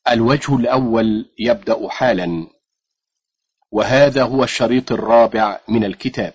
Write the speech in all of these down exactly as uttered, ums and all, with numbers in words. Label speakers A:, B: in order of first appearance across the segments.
A: الوجه الأول يبدأ حالا، وهذا هو الشريط الرابع من الكتاب.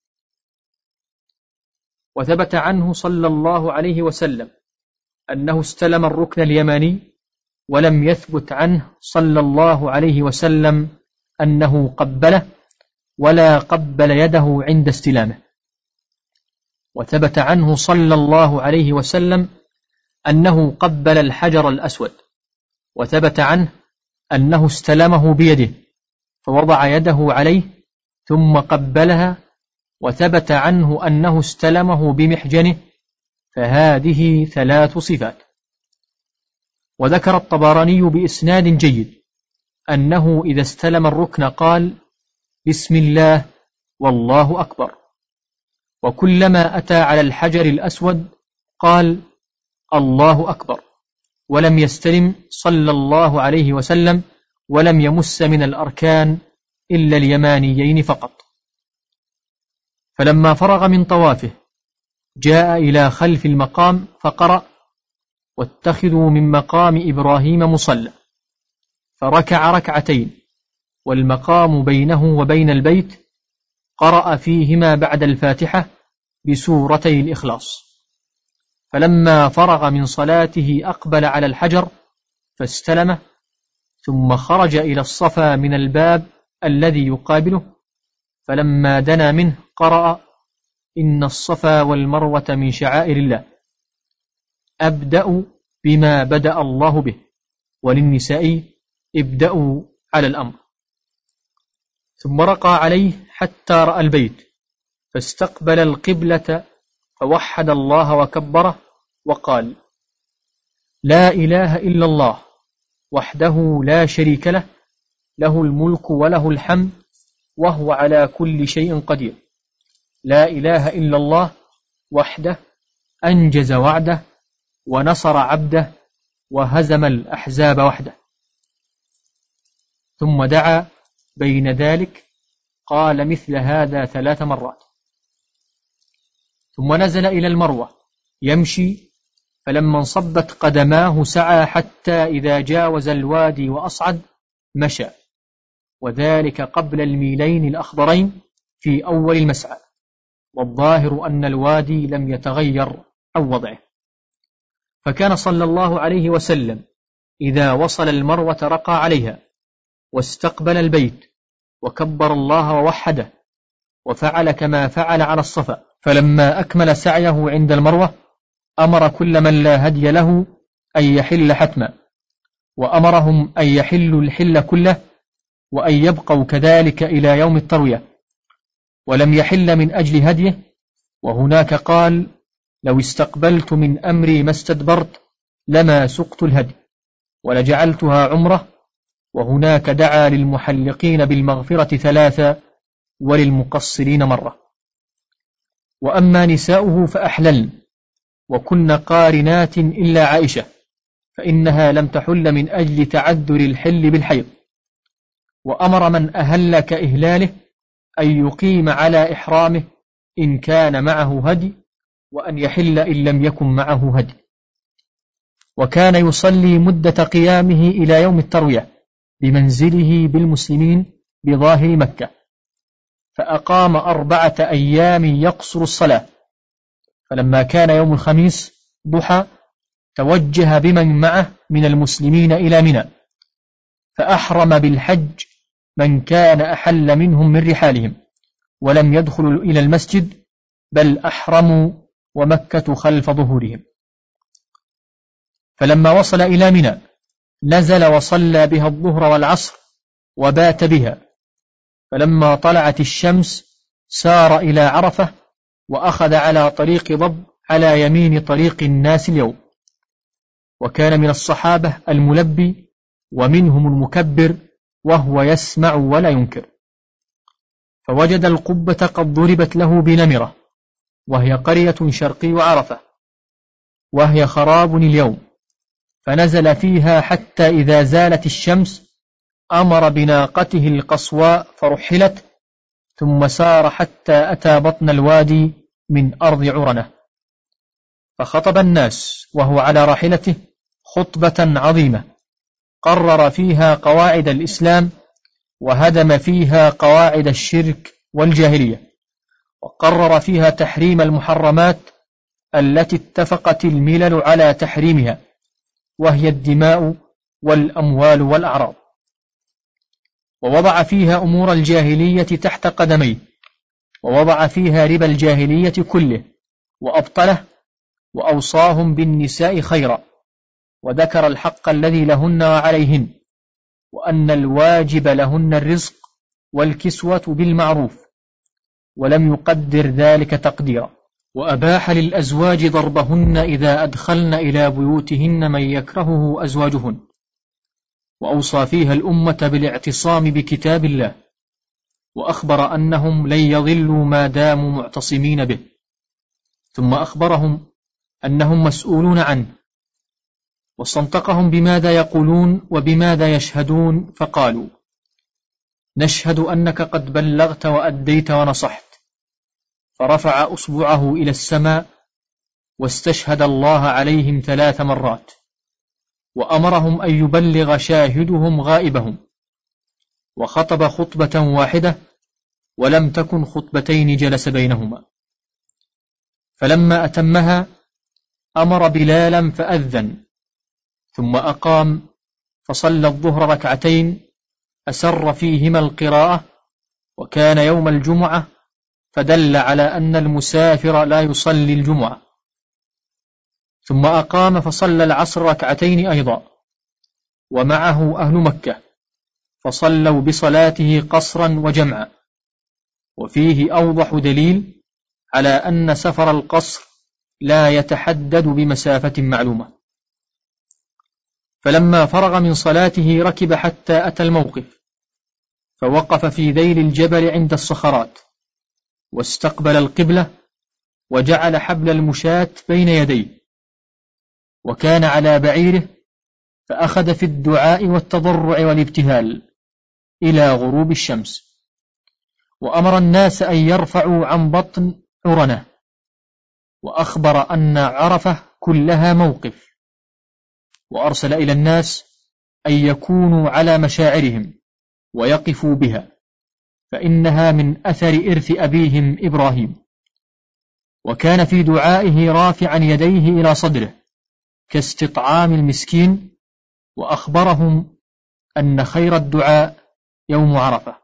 B: وثبت عنه صلى الله عليه وسلم أنه استلم الركن اليماني، ولم يثبت عنه صلى الله عليه وسلم أنه قبله ولا قبل يده عند استلامه. وثبت عنه صلى الله عليه وسلم أنه قبل الحجر الأسود، وثبت عنه أنه استلمه بيده فوضع يده عليه ثم قبلها، وثبت عنه أنه استلمه بمحجنه، فهذه ثلاث صفات. وذكر الطبراني بإسناد جيد أنه إذا استلم الركن قال: بسم الله والله أكبر، وكلما أتى على الحجر الأسود قال: الله أكبر، ولم يستلم صلى الله عليه وسلم ولم يمس من الأركان إلا اليمانيين فقط. فلما فرغ من طوافه جاء إلى خلف المقام فقرأ: واتخذوا من مقام إبراهيم مصلى، فركع ركعتين والمقام بينه وبين البيت، قرأ فيهما بعد الفاتحة بسورتي الإخلاص. فلما فرغ من صلاته أقبل على الحجر فاستلمه، ثم خرج إلى الصفا من الباب الذي يقابله، فلما دنا منه قرأ: إن الصفا والمروة من شعائر الله، أبدأ بما بدأ الله به، وللنساء ابدأوا على الأمر. ثم رقى عليه حتى رأى البيت فاستقبل القبلة فوحد الله وكبره وقال: لا إله إلا الله وحده لا شريك له، له الملك وله الحمد وهو على كل شيء قدير، لا إله إلا الله وحده أنجز وعده ونصر عبده وهزم الأحزاب وحده. ثم دعا بين ذلك قال مثل هذا ثلاث مرات، ثم نزل إلى المروة يمشي، فلما انصبت قدماه سعى حتى إذا جاوز الوادي وأصعد مشى، وذلك قبل الميلين الأخضرين في أول المسعى، والظاهر أن الوادي لم يتغير عن وضعه. فكان صلى الله عليه وسلم إذا وصل المروة رقى عليها واستقبل البيت وكبر الله ووحده، وفعل كما فعل على الصفا. فلما أكمل سعيه عند المروة أمر كل من لا هدي له أن يحل حتما، وأمرهم أن يحلوا الحل كله وأن يبقوا كذلك إلى يوم التروية، ولم يحل من أجل هديه. وهناك قال: لو استقبلت من أمري ما استدبرت لما سقت الهدي ولجعلتها عمره. وهناك دعا للمحلقين بالمغفرة ثلاثة وللمقصرين مرة. وأما نساؤه فأحللن وكن قارنات إلا عائشة، فإنها لم تحل من أجل تعذر الحل بالحيض. وأمر من أهل كإهلاله أن يقيم على إحرامه إن كان معه هدي، وأن يحل إن لم يكن معه هدي. وكان يصلي مدة قيامه إلى يوم التروية بمنزله بالمسلمين بظاهر مكة، فأقام أربعة أيام يقصر الصلاة. فلما كان يوم الخميس ضحى توجه بمن معه من المسلمين إلى منى، فأحرم بالحج من كان أحل منهم من رحالهم، ولم يدخلوا إلى المسجد بل أحرموا ومكة خلف ظهورهم. فلما وصل إلى منى نزل وصلى بها الظهر والعصر وبات بها. فلما طلعت الشمس سار إلى عرفة وأخذ على طريق ضب على يمين طريق الناس اليوم. وكان من الصحابة الملبي ومنهم المكبر، وهو يسمع ولا ينكر. فوجد القبة قد ضربت له بنمرة، وهي قرية شرقي عرفة، وهي خراب اليوم، فنزل فيها حتى إذا زالت الشمس أمر بناقته القصواء فرحلت، ثم سار حتى أتى بطن الوادي من أرض عرنة، فخطب الناس وهو على راحلته خطبة عظيمة قرر فيها قواعد الإسلام وهدم فيها قواعد الشرك والجاهلية، وقرر فيها تحريم المحرمات التي اتفقت الملل على تحريمها، وهي الدماء والأموال والأعراض، ووضع فيها أمور الجاهلية تحت قدميه، ووضع فيها ربا الجاهلية كله وأبطله، وأوصاهم بالنساء خيرا، وذكر الحق الذي لهن وعليهن، وأن الواجب لهن الرزق والكسوة بالمعروف، ولم يقدر ذلك تقديرا، وأباح للأزواج ضربهن إذا أدخلن إلى بيوتهن من يكرهه أزواجهن، وأوصى فيها الأمة بالاعتصام بكتاب الله، وأخبر أنهم لن يضلوا ما داموا معتصمين به، ثم أخبرهم أنهم مسؤولون عنه، واستنطقهم بماذا يقولون وبماذا يشهدون، فقالوا: نشهد أنك قد بلغت وأديت ونصحت. فرفع أصبعه إلى السماء واستشهد الله عليهم ثلاث مرات، وأمرهم أن يبلغ شاهدهم غائبهم، وخطب خطبة واحدة ولم تكن خطبتين جلس بينهما. فلما أتمها أمر بلالا فأذن، ثم أقام فصلى الظهر ركعتين أسر فيهما القراءة، وكان يوم الجمعة، فدل على أن المسافر لا يصلي الجمعة. ثم أقام فصلى العصر ركعتين أيضا، ومعه أهل مكة، فصلوا بصلاته قصرا وجمعا، وفيه أوضح دليل على أن سفر القصر لا يتحدد بمسافة معلومة. فلما فرغ من صلاته ركب حتى أتى الموقف، فوقف في ذيل الجبل عند الصخرات، واستقبل القبلة، وجعل حبل المشاة بين يديه، وكان على بعيره، فأخذ في الدعاء والتضرع والابتهال إلى غروب الشمس، وأمر الناس أن يرفعوا عن بطن عرنة، وأخبر أن عرفة كلها موقف، وأرسل إلى الناس أن يكونوا على مشاعرهم ويقفوا بها، فإنها من أثر إرث أبيهم إبراهيم. وكان في دعائه رافعا يديه إلى صدره كاستطعام المسكين، وأخبرهم أن خير الدعاء يوم عرفة.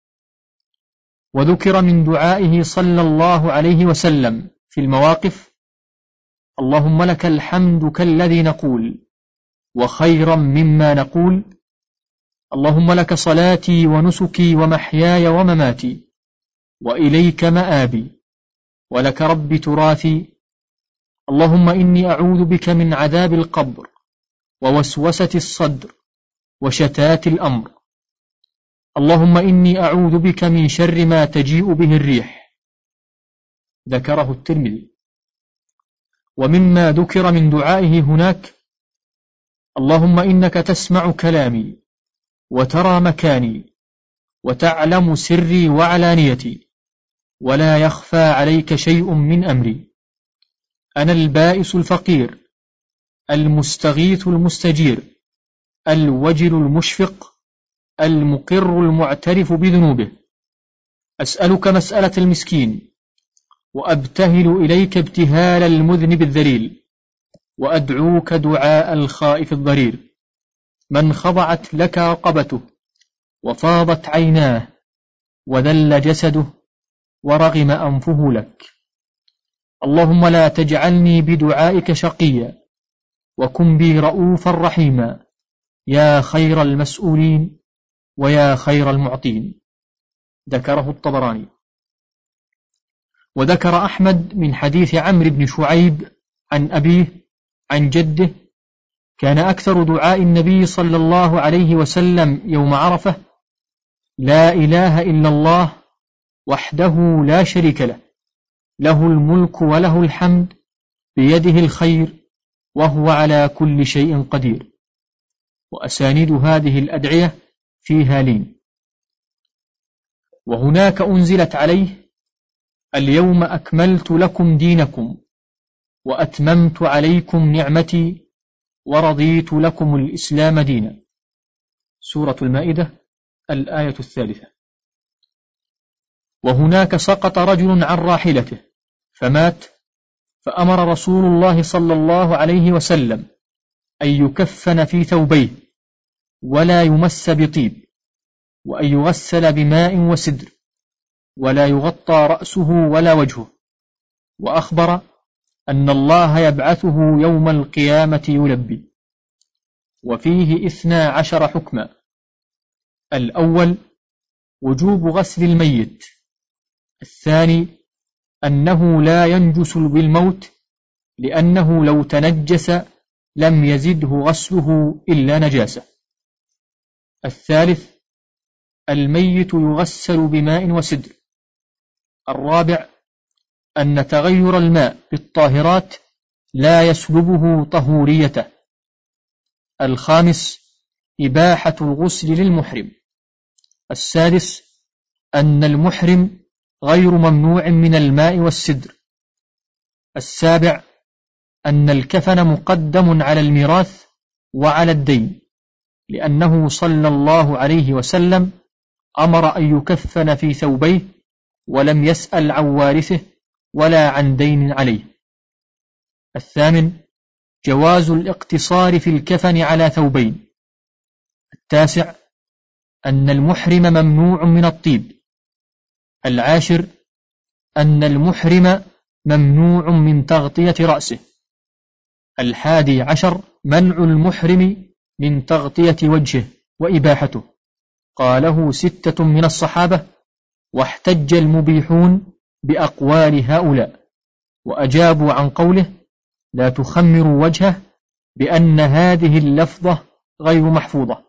B: وذكر من دعائه صلى الله عليه وسلم في المواقف: اللهم لك الحمد كالذي نقول وخيرا مما نقول، اللهم لك صلاتي ونسكي ومحياي ومماتي، وإليك مآبي، ولك رب تراثي، اللهم إني أعوذ بك من عذاب القبر ووسوسة الصدر وشتات الأمر، اللهم إني أعوذ بك من شر ما تجيء به الريح. ذكره الترمذي. ومما ذكر من دعائه هناك: اللهم إنك تسمع كلامي وترى مكاني وتعلم سري وعلانيتي، ولا يخفى عليك شيء من أمري، أنا البائس الفقير المستغيث المستجير الوجل المشفق المقر المعترف بذنوبه، أسألك مسألة المسكين، وأبتهل إليك ابتهال المذنب الذليل، وأدعوك دعاء الخائف الضرير، من خضعت لك رقبته وفاضت عيناه وذل جسده ورغم أنفه لك. اللهم لا تجعلني بدعائك شقيا، وكن بي رؤوفا رحيما، يا خير المسؤولين ويا خير المعطين. ذكره الطبراني. وذكر أحمد من حديث عمرو بن شعيب عن أبيه عن جده: كان أكثر دعاء النبي صلى الله عليه وسلم يوم عرفة: لا إله إلا الله وحده لا شريك له، له الملك وله الحمد، بيده الخير وهو على كل شيء قدير. وأسانيد هذه الأدعية فيها لين. وهناك أنزلت عليه: اليوم أكملت لكم دينكم وأتممت عليكم نعمتي ورضيت لكم الإسلام دينا. سورة المائدة الآية الثالثة. وهناك سقط رجل عن راحلته فمات، فأمر رسول الله صلى الله عليه وسلم أن يكفن في ثوبيه ولا يمس بطيب، وأن يغسل بماء وسدر، ولا يغطى رأسه ولا وجهه، وأخبر أن الله يبعثه يوم القيامة يلبي. وفيه إثنى عشر حكما. الأول وجوب غسل الميت. الثاني أنه لا ينجس بالموت، لأنه لو تنجس لم يزده غسله إلا نجاسة. الثالث الميت يغسل بماء وسدر. الرابع أن تغير الماء بالطاهرات لا يسلبه طهوريته. الخامس إباحة الغسل للمحرم. السادس أن المحرم غير ممنوع من الماء والسدر. السابع أن الكفن مقدم على الميراث وعلى الدين، لأنه صلى الله عليه وسلم أمر أن يكفن في ثوبيه ولم يسأل عن وارثه ولا عن دين عليه. الثامن جواز الاقتصار في الكفن على ثوبين. التاسع أن المحرم ممنوع من الطيب. العاشر أن المحرم ممنوع من تغطية رأسه. الحادي عشر منع المحرم من تغطية وجهه وإباحته. قاله ستة من الصحابة، واحتج المبيحون بأقوال هؤلاء، وأجابوا عن قوله لا تخمروا وجهه بأن هذه اللفظة غير محفوظة.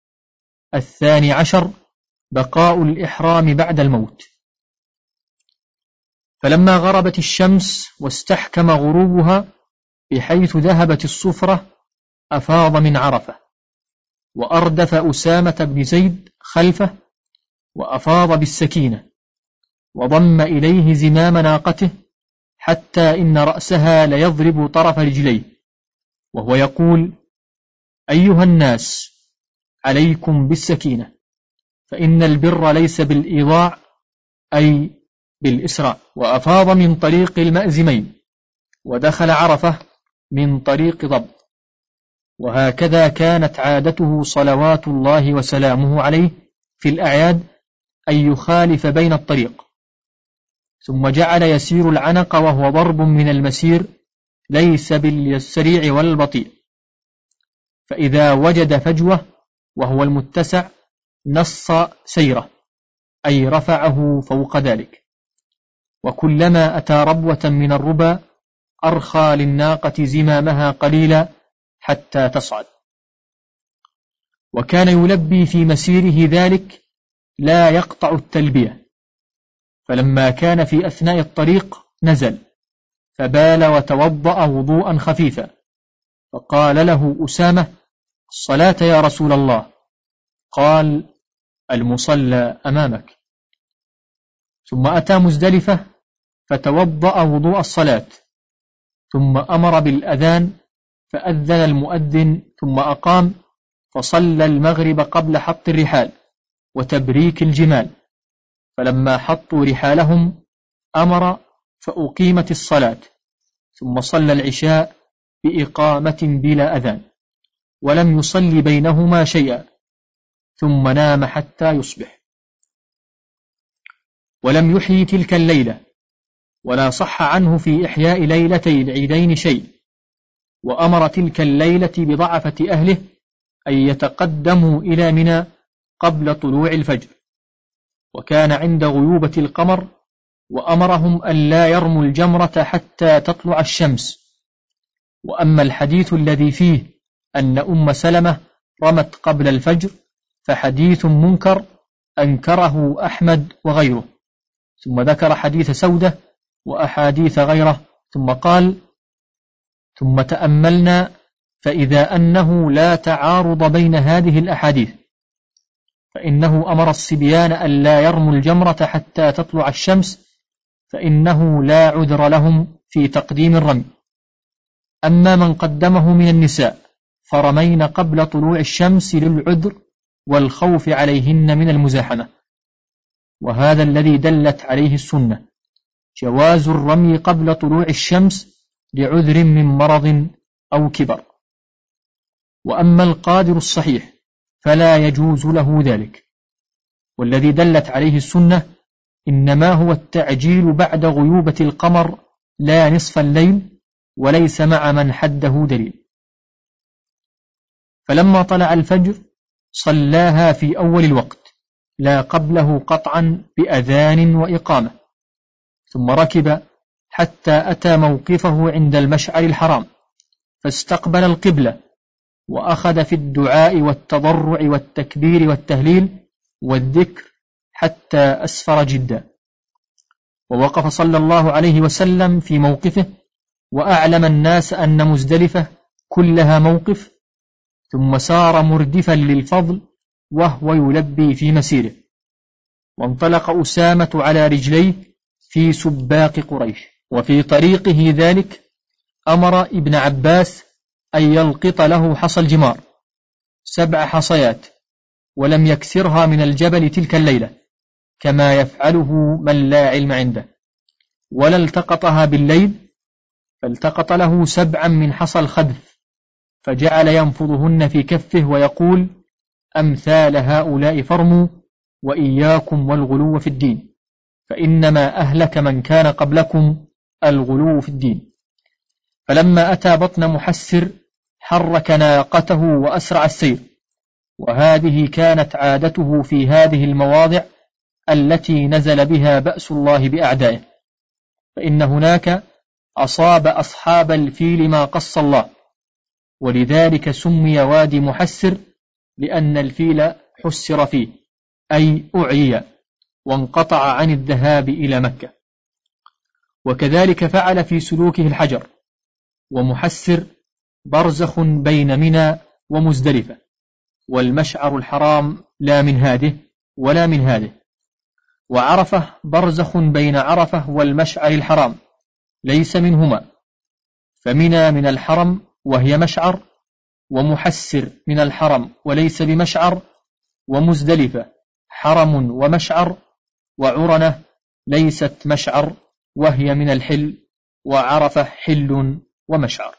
B: الثاني عشر بقاء الإحرام بعد الموت. فلما غربت الشمس واستحكم غروبها بحيث ذهبت الصفرة أفاض من عرفة، وأردف أسامة بن زيد خلفه، وأفاض بالسكينة، وضم إليه زمام ناقته حتى إن رأسها ليضرب طرف رجليه، وهو يقول أيها الناس عليكم بالسكينة، فإن البر ليس بالإيضاع أي بالإسراء. وأفاض من طريق المأزمين، ودخل عرفة من طريق ضب. وهكذا كانت عادته صلوات الله وسلامه عليه في الأعياد أن يخالف بين الطريق، ثم جعل يسير العنق، وهو ضرب من المسير ليس بالسريع والبطيء، فإذا وجد فجوة وهو المتسع نص سيره، أي رفعه فوق ذلك. وكلما أتى ربوة من الربا أرخى للناقة زمامها قليلا حتى تصعد. وكان يلبي في مسيره ذلك لا يقطع التلبية، فلما كان في أثناء الطريق نزل فبال وتوضأ وضوءا خفيفا، فقال له أسامة الصلاة يا رسول الله. قال المصلى أمامك. ثم أتى مزدلفة فتوضأ وضوء الصلاة، ثم أمر بالأذان فأذن المؤذن، ثم أقام فصلى المغرب قبل حط الرحال وتبريك الجمال. فلما حطوا رحالهم أمر فأقيمت الصلاة، ثم صلى العشاء بإقامة بلا أذان، ولم يصلي بينهما شيئا، ثم نام حتى يصبح. ولم يحيي تلك الليلة، ولا صح عنه في إحياء ليلتي العيدين شيء. وأمر تلك الليلة بضعفة أهله أن يتقدموا إلى منى قبل طلوع الفجر، وكان عند غيوبة القمر، وأمرهم أن لا يرموا الجمرة حتى تطلع الشمس. وأما الحديث الذي فيه أن أم سلمة رمت قبل الفجر فحديث منكر أنكره أحمد وغيره، ثم ذكر حديث سودة وأحاديث غيره، ثم قال ثم تأملنا فإذا أنه لا تعارض بين هذه الأحاديث، فإنه أمر الصبيان أن لا يرموا الجمرة حتى تطلع الشمس، فإنه لا عذر لهم في تقديم الرمي. أما من قدمه من النساء فرمين قبل طلوع الشمس للعذر والخوف عليهن من المزاحمة. وهذا الذي دلت عليه السنة، جواز الرمي قبل طلوع الشمس لعذر من مرض أو كبر. وأما القادر الصحيح فلا يجوز له ذلك. والذي دلت عليه السنة إنما هو التعجيل بعد غيوبة القمر لا نصف الليل، وليس مع من حده دليل. فلما طلع الفجر صلاها في أول الوقت لا قبله قطعا بأذان وإقامة، ثم ركب حتى أتى موقفه عند المشعر الحرام فاستقبل القبلة، وأخذ في الدعاء والتضرع والتكبير والتهليل والذكر حتى أسفر جدا، ووقف صلى الله عليه وسلم في موقفه وأعلم الناس أن مزدلفة كلها موقف، ثم سار مردفا للفضل وهو يلبي في مسيره. وانطلق أسامة على رجليه في سباق قريش، وفي طريقه ذلك أمر ابن عباس أن يلقط له حصى الجمار سبع حصيات، ولم يكسرها من الجبل تلك الليلة كما يفعله من لا علم عنده، ولا التقطها بالليل، فالتقط له سبعا من حصى الخدف، فجعل ينفضهن في كفه ويقول: أمثال هؤلاء فرموا، وإياكم والغلو في الدين، فإنما أهلك من كان قبلكم الغلو في الدين. فلما أتى بطن محسر حرك ناقته وأسرع السير، وهذه كانت عادته في هذه المواضع التي نزل بها بأس الله بأعدائه، فإن هناك أصاب أصحاب الفيل ما قص الله، ولذلك سمي وادي محسر لأن الفيل حسر فيه، أي أعيي وانقطع عن الذهاب إلى مكة. وكذلك فعل في سلوكه الحجر. ومحسر برزخ بين منى ومزدلفة، والمشعر الحرام لا من هذه ولا من هذه. وعرفة برزخ بين عرفة والمشعر الحرام ليس منهما، فمنى من الحرم وهي مشعر، ومحسر من الحرم وليس بمشعر، ومزدلفة حرم ومشعر، وعرنة ليست مشعر وهي من الحل، وعرفة حل ومشعر.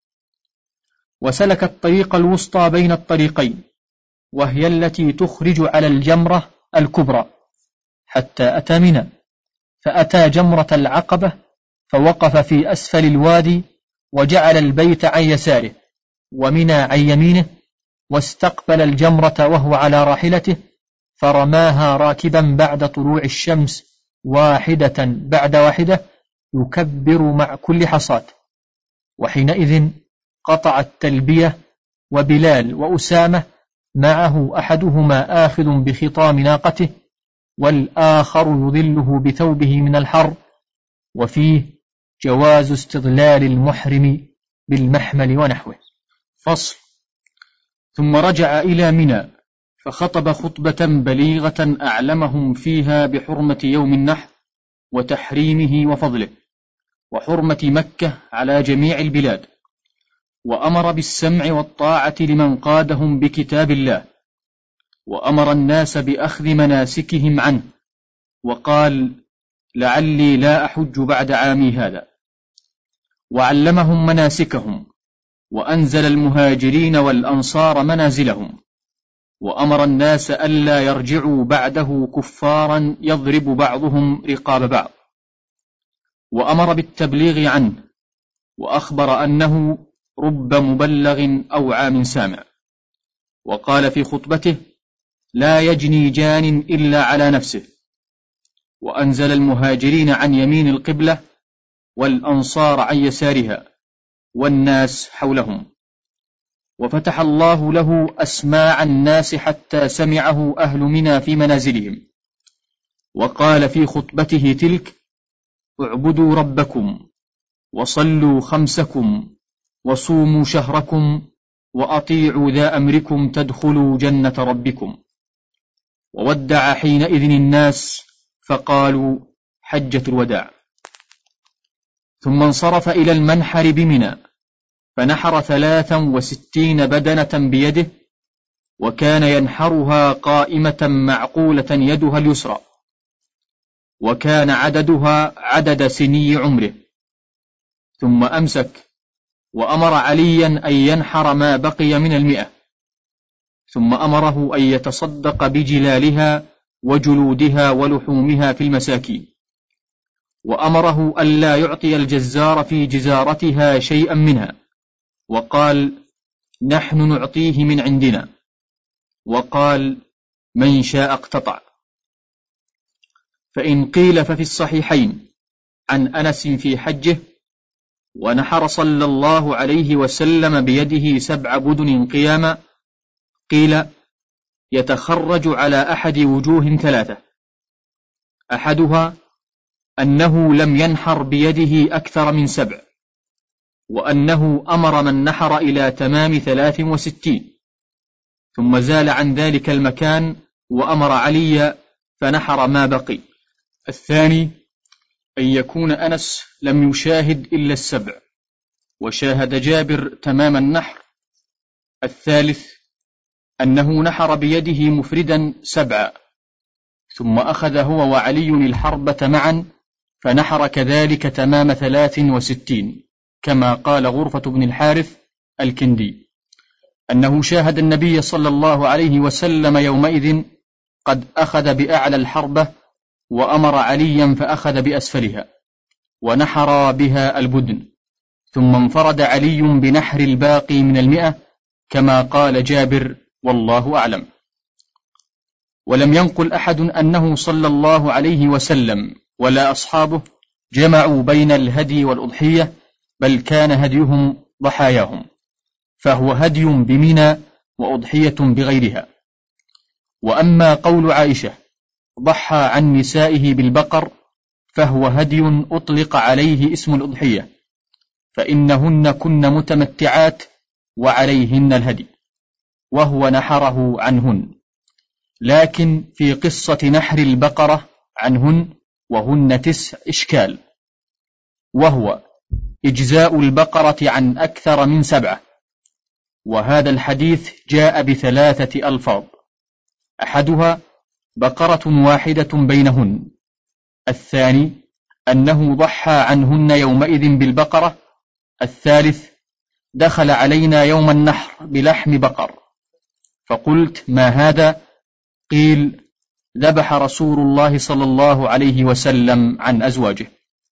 B: وسلك الطريق الوسطى بين الطريقين، وهي التي تخرج على الجمرة الكبرى، حتى أتى منى، فأتى جمرة العقبة فوقف في أسفل الوادي، وجعل البيت عن يساره ومنى عن يمينه، واستقبل الجمرة وهو على راحلته، فرماها راكبا بعد طلوع الشمس واحدة بعد واحدة يكبر مع كل حصاة. وحينئذ قطع التلبية، وبلال وأسامة معه أحدهما آخذ بخطام ناقته، والآخر يظله بثوبه من الحر. وفيه جواز استظلال المحرم بالمحمل ونحوه. فصل. ثم رجع إلى منى فخطب خطبة بليغة أعلمهم فيها بحرمة يوم النحر وتحريمه وفضله، وحرمة مكة على جميع البلاد، وأمر بالسمع والطاعة لمن قادهم بكتاب الله، وأمر الناس بأخذ مناسكهم عنه، وقال: لعلي لا أحج بعد عامي هذا. وعلمهم مناسكهم، وأنزل المهاجرين والأنصار منازلهم، وأمر الناس ألا يرجعوا بعده كفارا يضرب بعضهم رقاب بعض، وأمر بالتبليغ عنه، وأخبر أنه رب مبلغ أو عام سامع. وقال في خطبته: لا يجني جان إلا على نفسه. وأنزل المهاجرين عن يمين القبلة، والأنصار عن يسارها، والناس حولهم. وفتح الله له أسماع الناس حتى سمعه أهل منى في منازلهم. وقال في خطبته تلك: اعبدوا ربكم، وصلوا خمسكم، وصوموا شهركم، وأطيعوا ذا أمركم تدخلوا جنة ربكم. وودع حينئذ الناس فقالوا: حجة الوداع. ثم انصرف إلى المنحر بمنى، فنحر ثلاثا وستين بدنة بيده، وكان ينحرها قائمة معقولة يدها اليسرى، وكان عددها عدد سني عمره. ثم أمسك وأمر عليا أن ينحر ما بقي من المئة، ثم أمره أن يتصدق بجلالها وجلودها ولحومها في المساكين، وأمره ألا يعطي الجزار في جزارتها شيئا منها، وقال: نحن نعطيه من عندنا. وقال: من شاء اقتطع. فإن قيل ففي الصحيحين عن أنس في حجه: ونحر صلى الله عليه وسلم بيده سبع بدن قياما، قيل: يتخرج على أحد وجوه ثلاثة: أحدها أنه لم ينحر بيده أكثر من سبع، وأنه أمر من نحر إلى تمام ثلاث وستين، ثم زال عن ذلك المكان وأمر علي فنحر ما بقي. الثاني أن يكون أنس لم يشاهد إلا السبع، وشاهد جابر تمام النحر. الثالث أنه نحر بيده مفردا سبعا، ثم أخذ هو وعلي الحربة معا فنحر كذلك تمام ثلاث وستين، كما قال غرفة بن الحارث الكندي أنه شاهد النبي صلى الله عليه وسلم يومئذ قد أخذ بأعلى الحربة، وأمر عليا فأخذ بأسفلها ونحر بها البدن، ثم انفرد علي بنحر الباقي من المئة، كما قال جابر، والله أعلم. ولم ينقل أحد أنه صلى الله عليه وسلم ولا أصحابه جمعوا بين الهدي والأضحية، بل كان هديهم ضحاياهم، فهو هدي بمنى وأضحية بغيرها. وأما قول عائشة: ضحى عن نسائه بالبقر، فهو هدي أطلق عليه اسم الأضحية، فإنهن كن متمتعات وعليهن الهدي، وهو نحره عنهن. لكن في قصة نحر البقرة عنهن وهن تسع إشكال، وهو إجزاء البقرة عن أكثر من سبعة. وهذا الحديث جاء بثلاثة ألفاظ: أحدها بقرة واحدة بينهن، الثاني أنه ضحى عنهن يومئذ بالبقرة، الثالث دخل علينا يوم النحر بلحم بقر. فقلت: ما هذا؟ قيل: ذبح رسول الله صلى الله عليه وسلم عن أزواجه.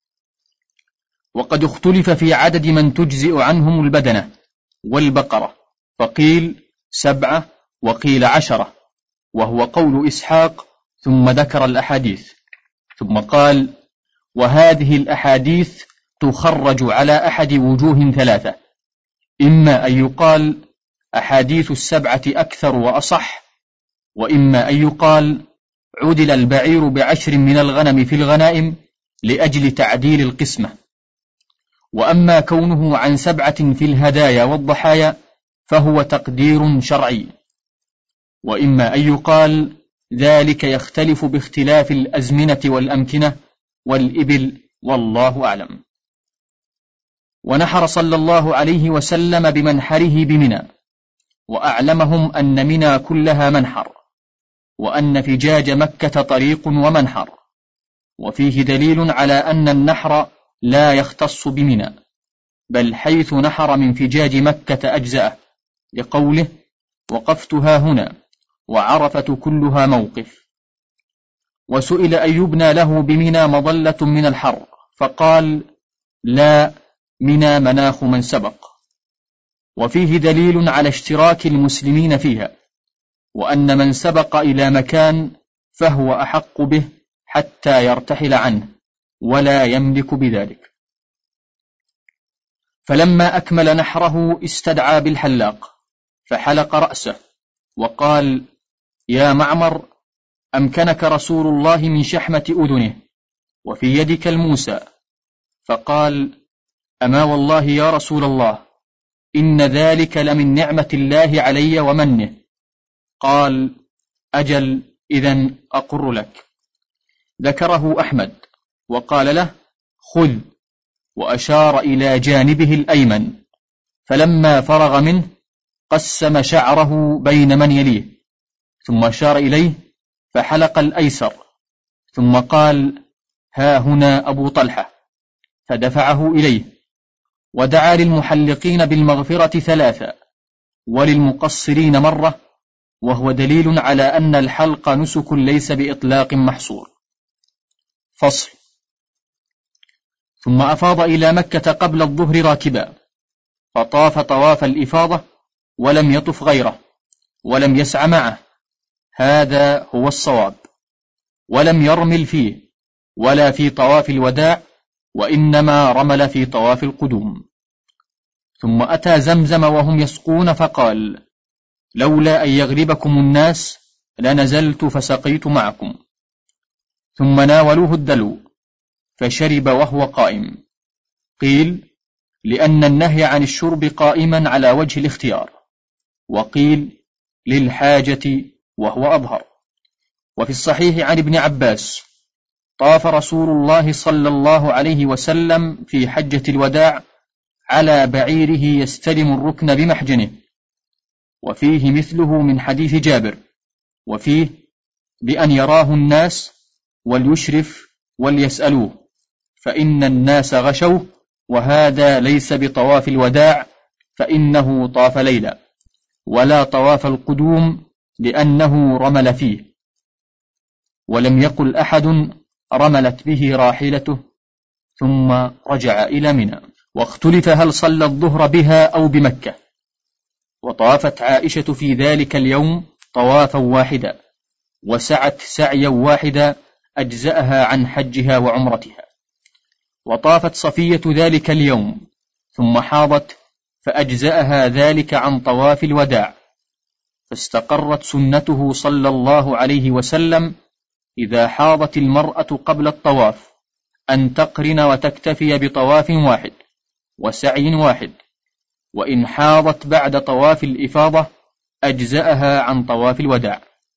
B: وقد اختلف في عدد من تجزئ عنهم البدنة والبقرة، فقيل سبعة وقيل عشرة، وهو قول إسحاق، ثم ذكر الأحاديث، ثم قال: وهذه الأحاديث تخرج على أحد وجوه ثلاثة: إما أن يقال أحاديث السبعة أكثر وأصح، وإما أن يقال عدل البعير بعشر من الغنم في الغنائم لأجل تعديل القسمة. وأما كونه عن سبعة في الهدايا والضحايا فهو تقدير شرعي. وإما أن يقال ذلك يختلف باختلاف الأزمنة والأمكنة والإبل، والله أعلم. ونحر صلى الله عليه وسلم بمنحره بمنى، وأعلمهم أن منى كلها منحر، وأن فجاج مكة طريق ومنحر، وفيه دليل على أن النحر لا يختص بمنى، بل حيث نحر من فجاج مكة أجزأه، لقوله: وقفتها هنا، وعرفة كلها موقف. وسئل أن يبنى له بمنى مظلة من الحر، فقال: لا، منى مناخ من سبق. وفيه دليل على اشتراك المسلمين فيها، وأن من سبق إلى مكان فهو أحق به حتى يرتحل عنه، ولا يملك بذلك. فلما أكمل نحره استدعى بالحلاق فحلق رأسه، وقال: يا معمر، أمكنك رسول الله من شحمة أذنه، وفي يدك الموسى. فقال: أما والله يا رسول الله، إن ذلك لمن نعمة الله علي ومنه. قال: أجل، إذن أقر لك. ذكره أحمد وقال له: خذ، وأشار إلى جانبه الأيمن. فلما فرغ منه قسم شعره بين من يليه، ثم أشار إليه فحلق الأيسر، ثم قال: ها هنا أبو طلحة، فدفعه إليه، ودعا للمحلقين بالمغفرة ثلاثة وللمقصرين مرة، وهو دليل على أن الحلق نسك ليس بإطلاق محصور. فصل. ثم أفاض إلى مكة قبل الظهر راكبا، فطاف طواف الإفاضة ولم يطف غيره، ولم يسع معه، هذا هو الصواب، ولم يرمل فيه ولا في طواف الوداع، وإنما رمل في طواف القدوم. ثم أتى زمزم وهم يسقون فقال: لولا أن يغلبكم الناس لنزلت فسقيت معكم. ثم ناولوه الدلو فشرب وهو قائم. قيل: لأن النهي عن الشرب قائما على وجه الاختيار، وقيل: للحاجة وهو أظهر. وفي الصحيح عن ابن عباس: طاف رسول الله صلى الله عليه وسلم في حجة الوداع على بعيره يستلم الركن بمحجنه. وفيه مثله من حديث جابر، وفيه: بأن يراه الناس وليشرف وليسألوه، فإن الناس غشوه، وهذا ليس بطواف الوداع، فإنه طاف ليلا، ولا طواف القدوم لأنه رمل فيه. ولم يقل أحد رملت به راحلته ثم رجع إلى منى. واختلف هل صلى الظهر بها أو بمكة. وطافت عائشة في ذلك اليوم طوافا واحدا، وسعت سعيا واحدا أجزأها عن حجها وعمرتها. وطافت صفية ذلك اليوم ثم حاضت، فأجزأها ذلك عن طواف الوداع، فاستقرت سنته صلى الله عليه وسلم إذا حاضت المرأة قبل الطواف أن تقرن وتكتفي بطواف واحد وسعي واحد، وإن حاضت بعد طواف الإفاضة أجزأها عن طواف الوداع.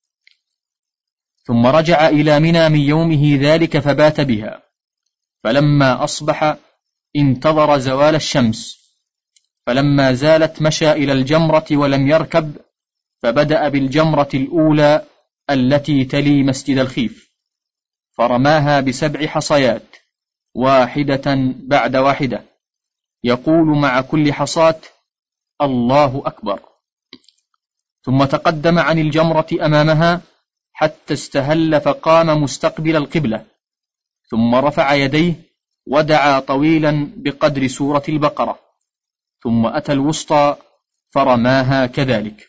B: ثم رجع إلى منى من يومه ذلك فبات بها، فلما أصبح انتظر زوال الشمس، فلما زالت مشى إلى الجمرة ولم يركب، فبدأ بالجمرة الأولى التي تلي مسجد الخيف، فرماها بسبع حصيات واحدة بعد واحدة، يقول مع كل حصاة: الله أكبر. ثم تقدم عن الجمرة أمامها حتى استهل فقام مستقبل القبلة، ثم رفع يديه ودعا طويلا بقدر سورة البقرة، ثم أتى الوسطى فرماها كذلك،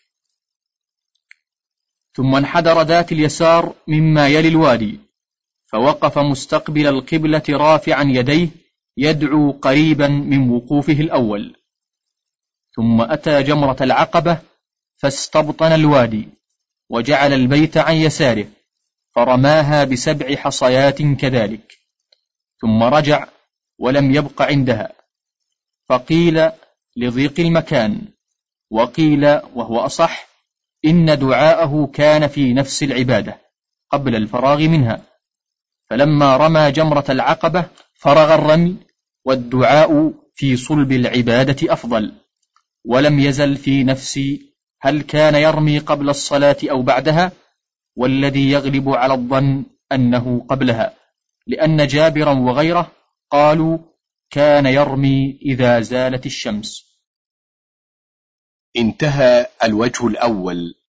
B: ثم انحدر ذات اليسار مما يلي الوادي، فوقف مستقبل القبلة رافعا يديه يدعو قريبا من وقوفه الأول. ثم أتى جمرة العقبة فاستبطن الوادي، وجعل البيت عن يساره، فرماها بسبع حصيات كذلك، ثم رجع ولم يبق عندها، فقيل لضيق المكان، وقيل وهو أصح إن دعاءه كان في نفس العبادة قبل الفراغ منها، فلما رمى جمرة العقبة فرغ الرمي، والدعاء في صلب العبادة أفضل، ولم يزل في نفسي هل كان يرمي قبل الصلاة أو بعدها، والذي يغلب على الظن أنه قبلها، لأن جابرا وغيره قالوا كان يرمي إذا زالت الشمس.
A: انتهى الوجه الأول